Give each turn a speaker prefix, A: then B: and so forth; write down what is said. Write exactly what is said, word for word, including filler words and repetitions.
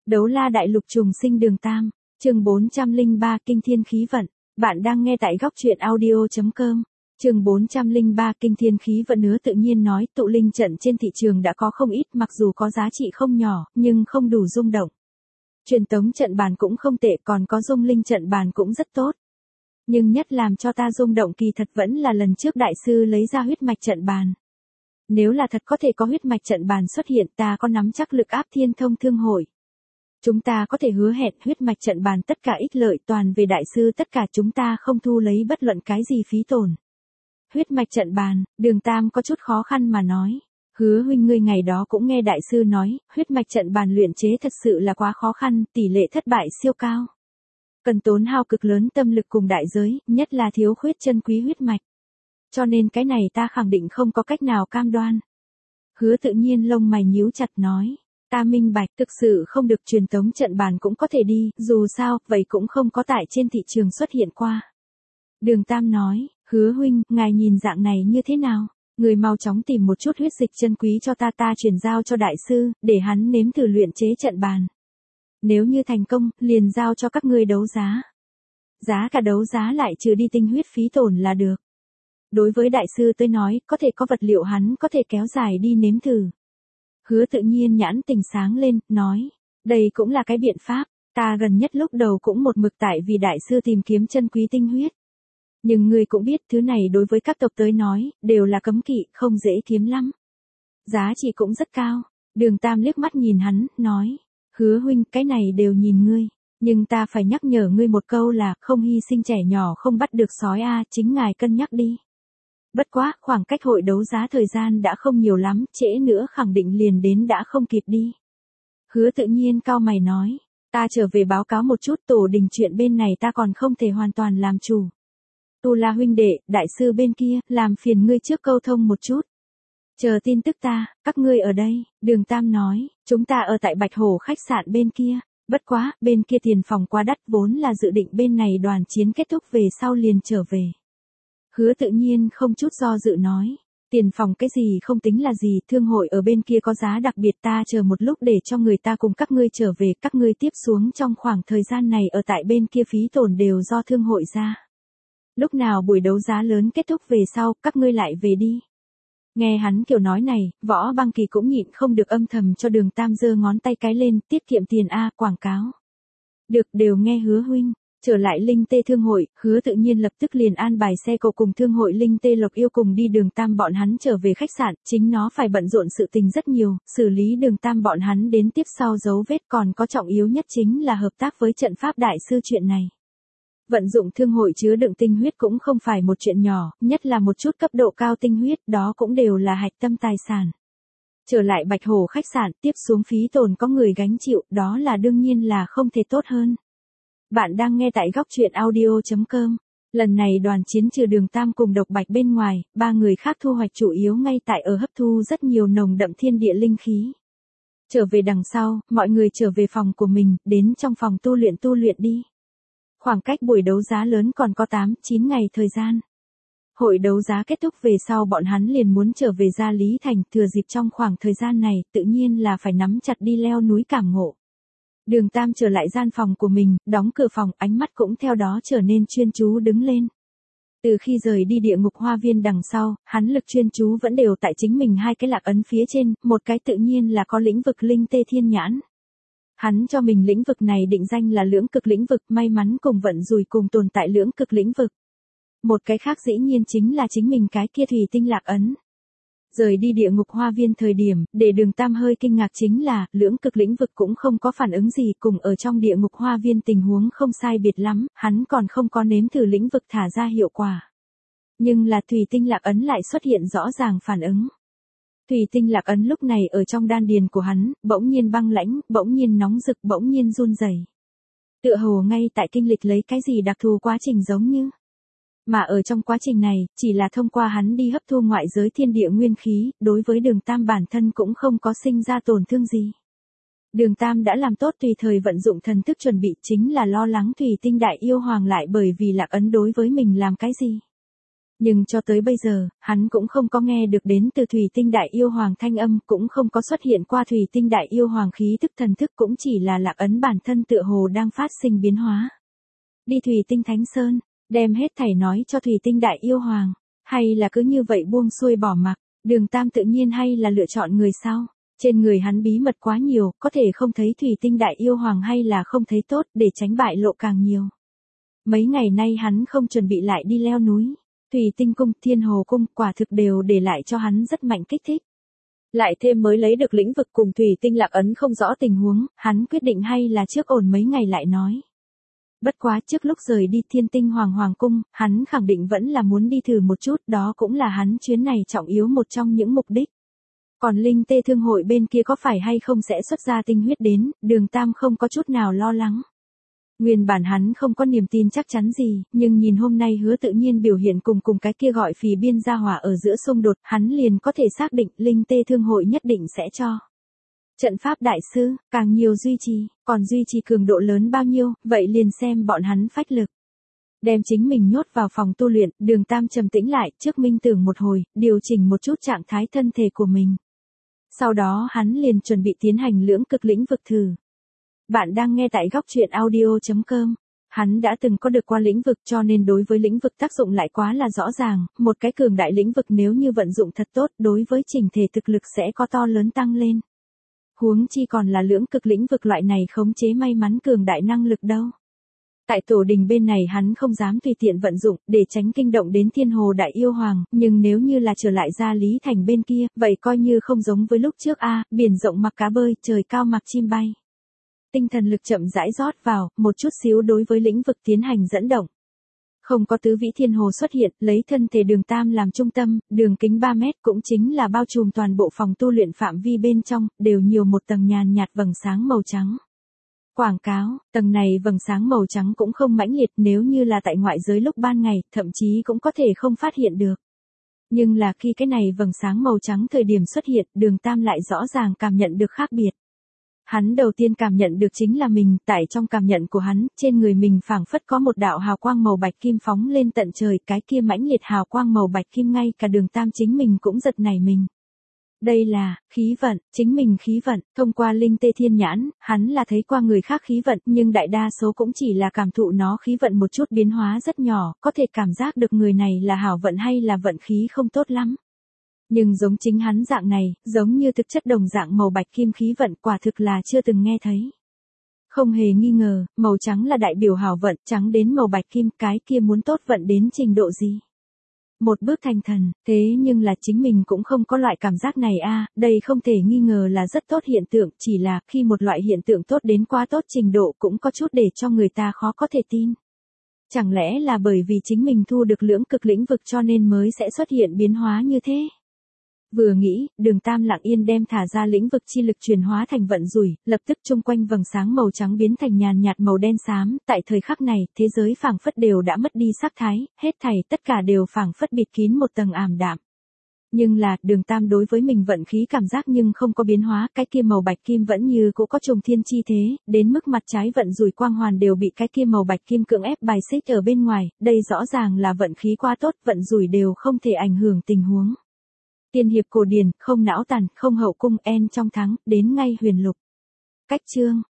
A: Đấu la đại lục trùng sinh đường tam, chương bốn trăm lẻ ba kinh thiên khí vận. Bạn đang nghe tại góc truyện audio.com. Chương bốn trăm lẻ ba kinh thiên khí vận. Hứa Tự Nhiên nói, tụ linh trận trên thị trường đã có không ít, mặc dù có giá trị không nhỏ, nhưng không đủ rung động. Truyền tống trận bàn cũng không tệ, còn có dung linh trận bàn cũng rất tốt. Nhưng nhất làm cho ta rung động kỳ thật vẫn là lần trước đại sư lấy ra huyết mạch trận bàn. Nếu là thật có thể có huyết mạch trận bàn xuất hiện, ta có nắm chắc lực áp thiên thông thương hội. Chúng ta có thể hứa hẹn huyết mạch trận bàn tất cả ích lợi toàn về đại sư, tất cả chúng ta không thu lấy bất luận cái gì phí tổn. Huyết mạch trận bàn, Đường Tam có chút khó khăn mà nói. Hứa huynh, ngươi ngày đó cũng nghe đại sư nói, huyết mạch trận bàn luyện chế thật sự là quá khó khăn, tỷ lệ thất bại siêu cao. Cần tốn hao cực lớn tâm lực cùng đại giới, nhất là thiếu khuyết chân quý huyết mạch. Cho nên cái này ta khẳng định không có cách nào cam đoan. Hứa Tự Nhiên lông mày nhíu chặt nói. Ta minh bạch, thực sự không được, truyền tống trận bàn cũng có thể đi, dù sao, vậy cũng không có tại trên thị trường xuất hiện qua. Đường Tam nói, Hứa huynh, ngài nhìn dạng này như thế nào? Người mau chóng tìm một chút huyết dịch chân quý cho ta, ta chuyển giao cho đại sư, để hắn nếm thử luyện chế trận bàn. Nếu như thành công, liền giao cho các ngươi đấu giá. Giá cả đấu giá lại trừ đi tinh huyết phí tổn là được. Đối với đại sư tôi nói, có thể có vật liệu hắn có thể kéo dài đi nếm thử. Hứa Tự Nhiên nhãn tình sáng lên, nói, đây cũng là cái biện pháp, ta gần nhất lúc đầu cũng một mực tại vì đại sư tìm kiếm chân quý tinh huyết. Nhưng ngươi cũng biết, thứ này đối với các tộc tới nói, đều là cấm kỵ, không dễ kiếm lắm. Giá trị cũng rất cao. Đường Tam liếc mắt nhìn hắn, nói, Hứa huynh, cái này đều nhìn ngươi, nhưng ta phải nhắc nhở ngươi một câu là, không hy sinh trẻ nhỏ không bắt được sói a, chính ngài cân nhắc đi. Bất quá, khoảng cách hội đấu giá thời gian đã không nhiều lắm, trễ nữa khẳng định liền đến đã không kịp đi. Hứa Tự Nhiên cau mày nói, ta trở về báo cáo một chút, tổ đình chuyện bên này ta còn không thể hoàn toàn làm chủ. Tu La huynh đệ, đại sư bên kia, làm phiền ngươi trước câu thông một chút. Chờ tin tức ta, các ngươi ở đây, Đường Tam nói, chúng ta ở tại Bạch Hổ khách sạn bên kia, bất quá, bên kia tiền phòng quá đắt, vốn là dự định bên này đoàn chiến kết thúc về sau liền trở về. Hứa Tự Nhiên không chút do dự nói, tiền phòng cái gì không tính là gì, thương hội ở bên kia có giá đặc biệt, ta chờ một lúc để cho người ta cùng các ngươi trở về, các ngươi tiếp xuống trong khoảng thời gian này ở tại bên kia phí tổn đều do thương hội ra. Lúc nào buổi đấu giá lớn kết thúc về sau, các ngươi lại về đi. Nghe hắn kiểu nói này, Võ Băng Kỳ cũng nhịn không được âm thầm cho Đường Tam giơ ngón tay cái lên, tiết kiệm tiền a, quảng cáo. Được, đều nghe Hứa huynh. Trở lại Linh Tê Thương hội, Hứa Tự Nhiên lập tức liền an bài xe cộ cùng Thương hội Linh Tê Lộc Yêu cùng đi Đường Tam bọn hắn trở về khách sạn, chính nó phải bận rộn sự tình rất nhiều, xử lý Đường Tam bọn hắn đến tiếp sau dấu vết, còn có trọng yếu nhất chính là hợp tác với trận pháp đại sư chuyện này. Vận dụng thương hội chứa đựng tinh huyết cũng không phải một chuyện nhỏ, nhất là một chút cấp độ cao tinh huyết, đó cũng đều là hạch tâm tài sản. Trở lại Bạch Hổ khách sạn, tiếp xuống phí tổn có người gánh chịu, đó là đương nhiên là không thể tốt hơn. Bạn đang nghe tại góc truyện audio.com. Lần này đoàn chiến trừ Đường Tam cùng Độc Bạch bên ngoài, ba người khác thu hoạch chủ yếu ngay tại ở hấp thu rất nhiều nồng đậm thiên địa linh khí. Trở về đằng sau, mọi người trở về phòng của mình, đến trong phòng tu luyện tu luyện đi. Khoảng cách buổi đấu giá lớn còn có tám, chín ngày thời gian. Hội đấu giá kết thúc về sau bọn hắn liền muốn trở về Gia Lý Thành, thừa dịp trong khoảng thời gian này, tự nhiên là phải nắm chặt đi leo núi cảm ngộ. Đường Tam trở lại gian phòng của mình, đóng cửa phòng, ánh mắt cũng theo đó trở nên chuyên chú đứng lên. Từ khi rời đi địa ngục hoa viên đằng sau, hắn lực chuyên chú vẫn đều tại chính mình hai cái lạc ấn phía trên, một cái tự nhiên là có lĩnh vực Linh Tê Thiên Nhãn. Hắn cho mình lĩnh vực này định danh là lưỡng cực lĩnh vực, may mắn cùng vận rủi cùng tồn tại lưỡng cực lĩnh vực. Một cái khác dĩ nhiên chính là chính mình cái kia thủy tinh lạc ấn. Rời đi địa ngục hoa viên thời điểm, để Đường Tam hơi kinh ngạc chính là, lưỡng cực lĩnh vực cũng không có phản ứng gì, cùng ở trong địa ngục hoa viên tình huống không sai biệt lắm, hắn còn không có nếm thử lĩnh vực thả ra hiệu quả. Nhưng là thủy tinh lạc ấn lại xuất hiện rõ ràng phản ứng. Thủy tinh lạc ấn lúc này ở trong đan điền của hắn, bỗng nhiên băng lãnh, bỗng nhiên nóng rực, bỗng nhiên run rẩy. Tựa hồ ngay tại kinh lịch lấy cái gì đặc thù quá trình giống như. Mà ở trong quá trình này, chỉ là thông qua hắn đi hấp thu ngoại giới thiên địa nguyên khí, đối với Đường Tam bản thân cũng không có sinh ra tổn thương gì. Đường Tam đã làm tốt tùy thời vận dụng thần thức chuẩn bị, chính là lo lắng thủy tinh đại yêu hoàng lại bởi vì lạc ấn đối với mình làm cái gì. Nhưng cho tới bây giờ, hắn cũng không có nghe được đến từ Thủy Tinh Đại Yêu Hoàng thanh âm, cũng không có xuất hiện qua Thủy Tinh Đại Yêu Hoàng khí thức thần thức, cũng chỉ là Lạc Ấn bản thân tựa hồ đang phát sinh biến hóa. Đi Thủy Tinh Thánh Sơn, đem hết thảy nói cho Thủy Tinh Đại Yêu Hoàng, hay là cứ như vậy buông xuôi bỏ mặc, Đường Tam tự nhiên hay là lựa chọn người sau. Trên người hắn bí mật quá nhiều, có thể không thấy Thủy Tinh Đại Yêu Hoàng hay là không thấy tốt, để tránh bại lộ càng nhiều. Mấy ngày nay hắn không chuẩn bị lại đi leo núi. Thủy Tinh Cung, Thiên Hồ Cung, quả thực đều để lại cho hắn rất mạnh kích thích. Lại thêm mới lấy được lĩnh vực cùng Thủy Tinh Lạc Ấn không rõ tình huống, hắn quyết định hay là trước ổn mấy ngày lại nói. Bất quá trước lúc rời đi Thiên Tinh Hoàng Hoàng Cung, hắn khẳng định vẫn là muốn đi thử một chút, đó cũng là hắn chuyến này trọng yếu một trong những mục đích. Còn Linh Tê Thương hội bên kia có phải hay không sẽ xuất ra tinh huyết đến, Đường Tam không có chút nào lo lắng. Nguyên bản hắn không có niềm tin chắc chắn gì, nhưng nhìn hôm nay Hứa Tự Nhiên biểu hiện cùng cùng cái kia gọi Phì Biên gia hỏa ở giữa xung đột, hắn liền có thể xác định Linh Tê Thương hội nhất định sẽ cho. Trận pháp đại sư, càng nhiều duy trì, còn duy trì cường độ lớn bao nhiêu, vậy liền xem bọn hắn phách lực. Đem chính mình nhốt vào phòng tu luyện, Đường Tam trầm tĩnh lại, trước minh tưởng một hồi, điều chỉnh một chút trạng thái thân thể của mình. Sau đó hắn liền chuẩn bị tiến hành lưỡng cực lĩnh vực thử. Bạn đang nghe tại góc truyện audio chấm com. Hắn đã từng có được qua lĩnh vực cho nên đối với lĩnh vực tác dụng lại quá là rõ ràng, một cái cường đại lĩnh vực nếu như vận dụng thật tốt đối với chỉnh thể thực lực sẽ có to lớn tăng lên. Huống chi còn là lưỡng cực lĩnh vực loại này khống chế may mắn cường đại năng lực đâu. Tại tổ đình bên này hắn không dám tùy tiện vận dụng để tránh kinh động đến Thiên Hồ Đại Yêu Hoàng, nhưng nếu như là trở lại ra Lý Thành bên kia, vậy coi như không giống với lúc trước a, biển rộng mặc cá bơi, trời cao mặc chim bay. Tinh thần lực chậm rãi rót vào, một chút xíu đối với lĩnh vực tiến hành dẫn động. Không có tứ vĩ thiên hồ xuất hiện, lấy thân thể Đường Tam làm trung tâm, đường kính ba mét cũng chính là bao trùm toàn bộ phòng tu luyện phạm vi bên trong, đều nhiều một tầng nhàn nhạt vầng sáng màu trắng. Quảng cáo, tầng này vầng sáng màu trắng cũng không mãnh liệt, nếu như là tại ngoại giới lúc ban ngày, thậm chí cũng có thể không phát hiện được. Nhưng là khi cái này vầng sáng màu trắng thời điểm xuất hiện, Đường Tam lại rõ ràng cảm nhận được khác biệt. Hắn đầu tiên cảm nhận được chính là mình, tại trong cảm nhận của hắn, trên người mình phảng phất có một đạo hào quang màu bạch kim phóng lên tận trời, cái kia mãnh liệt hào quang màu bạch kim ngay cả Đường Tam chính mình cũng giật nảy mình. Đây là, khí vận, chính mình khí vận, thông qua Linh Tê Thiên Nhãn, hắn là thấy qua người khác khí vận, nhưng đại đa số cũng chỉ là cảm thụ nó khí vận một chút biến hóa rất nhỏ, có thể cảm giác được người này là hảo vận hay là vận khí không tốt lắm. Nhưng giống chính hắn dạng này, giống như thực chất đồng dạng màu bạch kim khí vận quả thực là chưa từng nghe thấy. Không hề nghi ngờ, màu trắng là đại biểu hảo vận, trắng đến màu bạch kim, cái kia muốn tốt vận đến trình độ gì. Một bước thành thần, thế nhưng là chính mình cũng không có loại cảm giác này a, đây không thể nghi ngờ là rất tốt hiện tượng, chỉ là khi một loại hiện tượng tốt đến quá tốt trình độ cũng có chút để cho người ta khó có thể tin. Chẳng lẽ là bởi vì chính mình thu được lưỡng cực lĩnh vực cho nên mới sẽ xuất hiện biến hóa như thế? Vừa nghĩ, Đường Tam lặng yên đem thả ra lĩnh vực chi lực chuyển hóa thành vận rủi, lập tức chung quanh vầng sáng màu trắng biến thành nhàn nhạt màu đen xám, tại thời khắc này, thế giới phảng phất đều đã mất đi sắc thái, hết thảy tất cả đều phảng phất bịt kín một tầng ảm đạm. Nhưng là, Đường Tam đối với mình vận khí cảm giác nhưng không có biến hóa, cái kia màu bạch kim vẫn như cũ có trùng thiên chi thế, đến mức mặt trái vận rủi quang hoàn đều bị cái kia màu bạch kim cưỡng ép bài xích ở bên ngoài, đây rõ ràng là vận khí quá tốt, vận rủi đều không thể ảnh hưởng tình huống. Tiên hiệp cổ điển, không não tàn, không hậu cung, en trong thắng, đến ngay huyền lục. Cách chương,